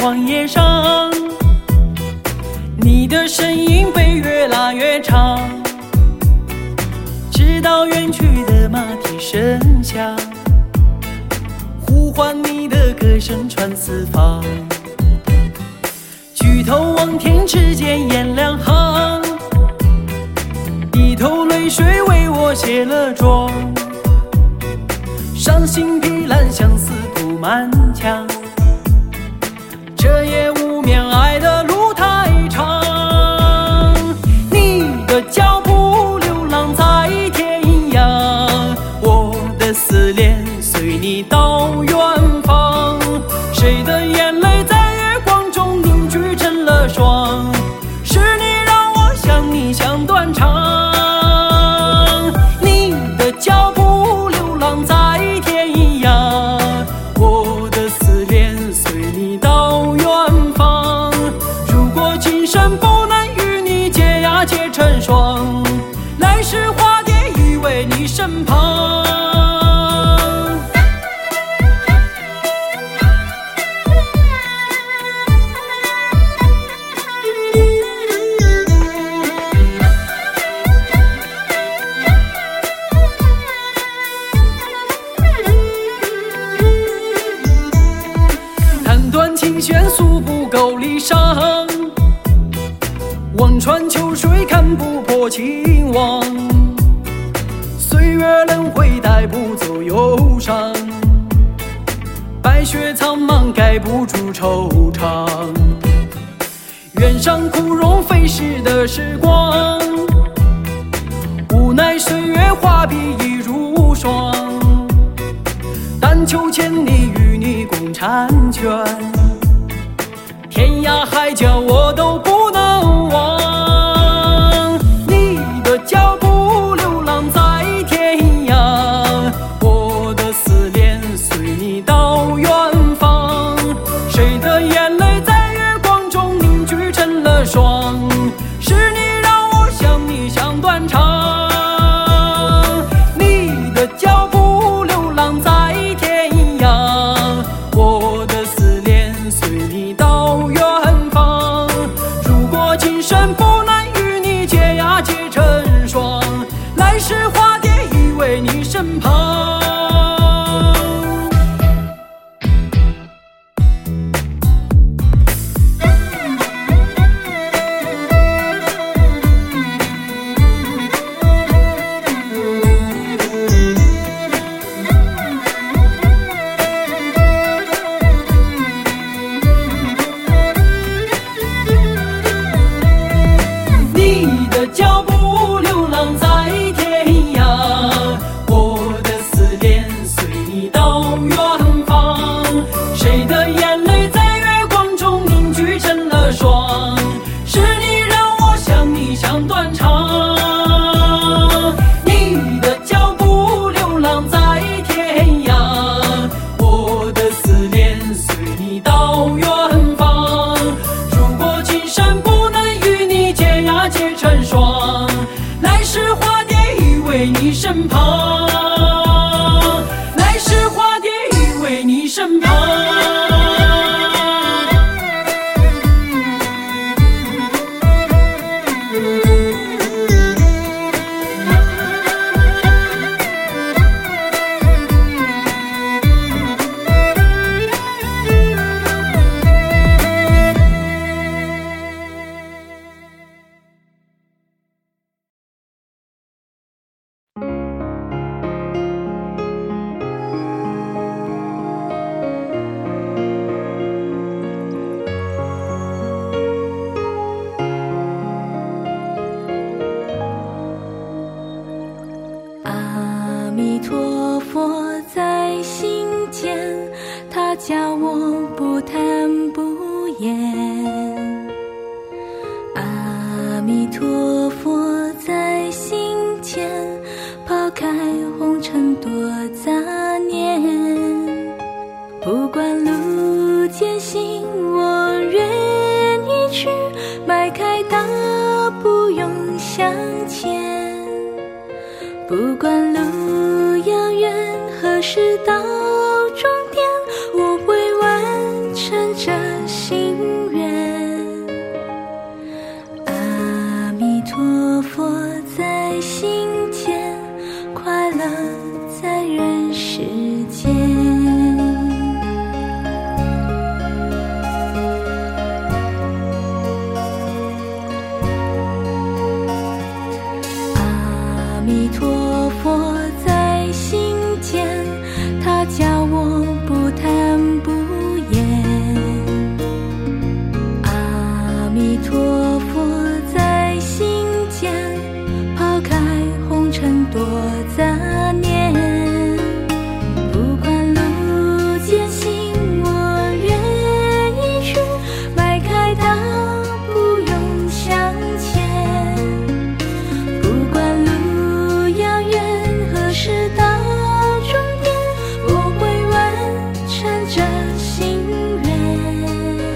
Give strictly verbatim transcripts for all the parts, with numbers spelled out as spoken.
荒野上，你的身影被越拉越长，直到远去的马蹄声响，呼唤你的歌声传四方。举头望天，只见颜两行，一头泪水为我卸了妆，伤心碧蓝相思铺满墙，这夜无眠，爱的路太长。你的脚步流浪在天涯，我的思念随你到远方。谁的眼泪在月光中凝聚成了霜，是你让我想你想断肠。你的脚步流浪在天涯，我的思念随你到远方。如果今生不能与你结呀结成双，来世化蝶依偎你身旁。琴弦诉不够离殇，望穿秋水看不破情网。岁月轮回带不走忧伤，白雪苍茫盖不住惆怅。愿上枯荣飞逝的时光，无奈岁月画笔已如霜。但求千里与你共婵娟，天涯海角我都不能忘。你的脚步流浪在天涯，我的思念随你到远方。谁的眼泪在月光中凝聚成了霜，是你让我想你想断肠。你的脚步流浪在天涯，我的思念随你到远方。如果今生不能与你结呀结成双，来世化蝶依偎你身旁。你的脚步流浪在天涯，我的思念随你到远方。谁的眼泪在月光中凝聚成了霜，是你让我想你想断肠。你的脚步流浪在天涯，我的思念随你到远方。如果今生不能与你结呀结成双，来世化蝶依偎你身旁。来世化蝶依偎你身旁。 阿弥陀佛在心间，他教我不贪不言。阿弥陀佛在心间，抛开红尘多杂念。不管路艰辛，我愿意去迈开大步勇向前。不管路遥远，何时到终点，我会完成这心陀佛在心间，他叫我不贪不厌。阿弥陀佛在心间，抛开红尘多杂念。不管路艰辛，我愿意去迈开它，不用向前。不管路遥远，何时到终点，我会完成这心愿。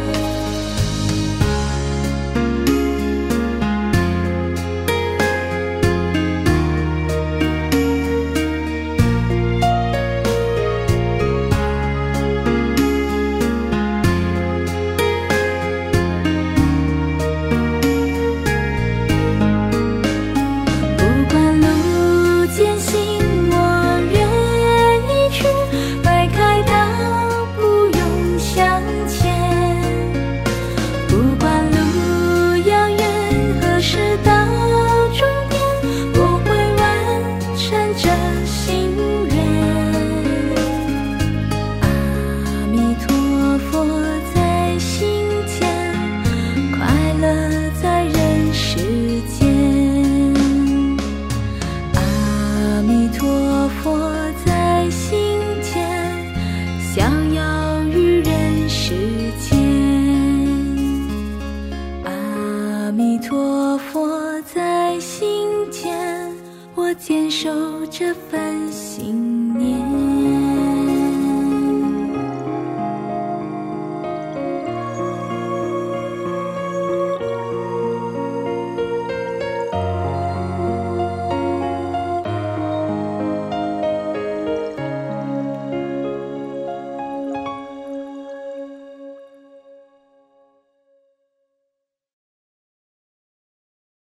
不管路艰辛，我愿意去迈开它，不用向前。不管路遥远，何时到终点，我会完成这心愿。阿弥陀佛在心间，快乐在人世间。阿弥陀佛在心间，逍遥于人世间。阿弥陀佛在心间，我坚守这份心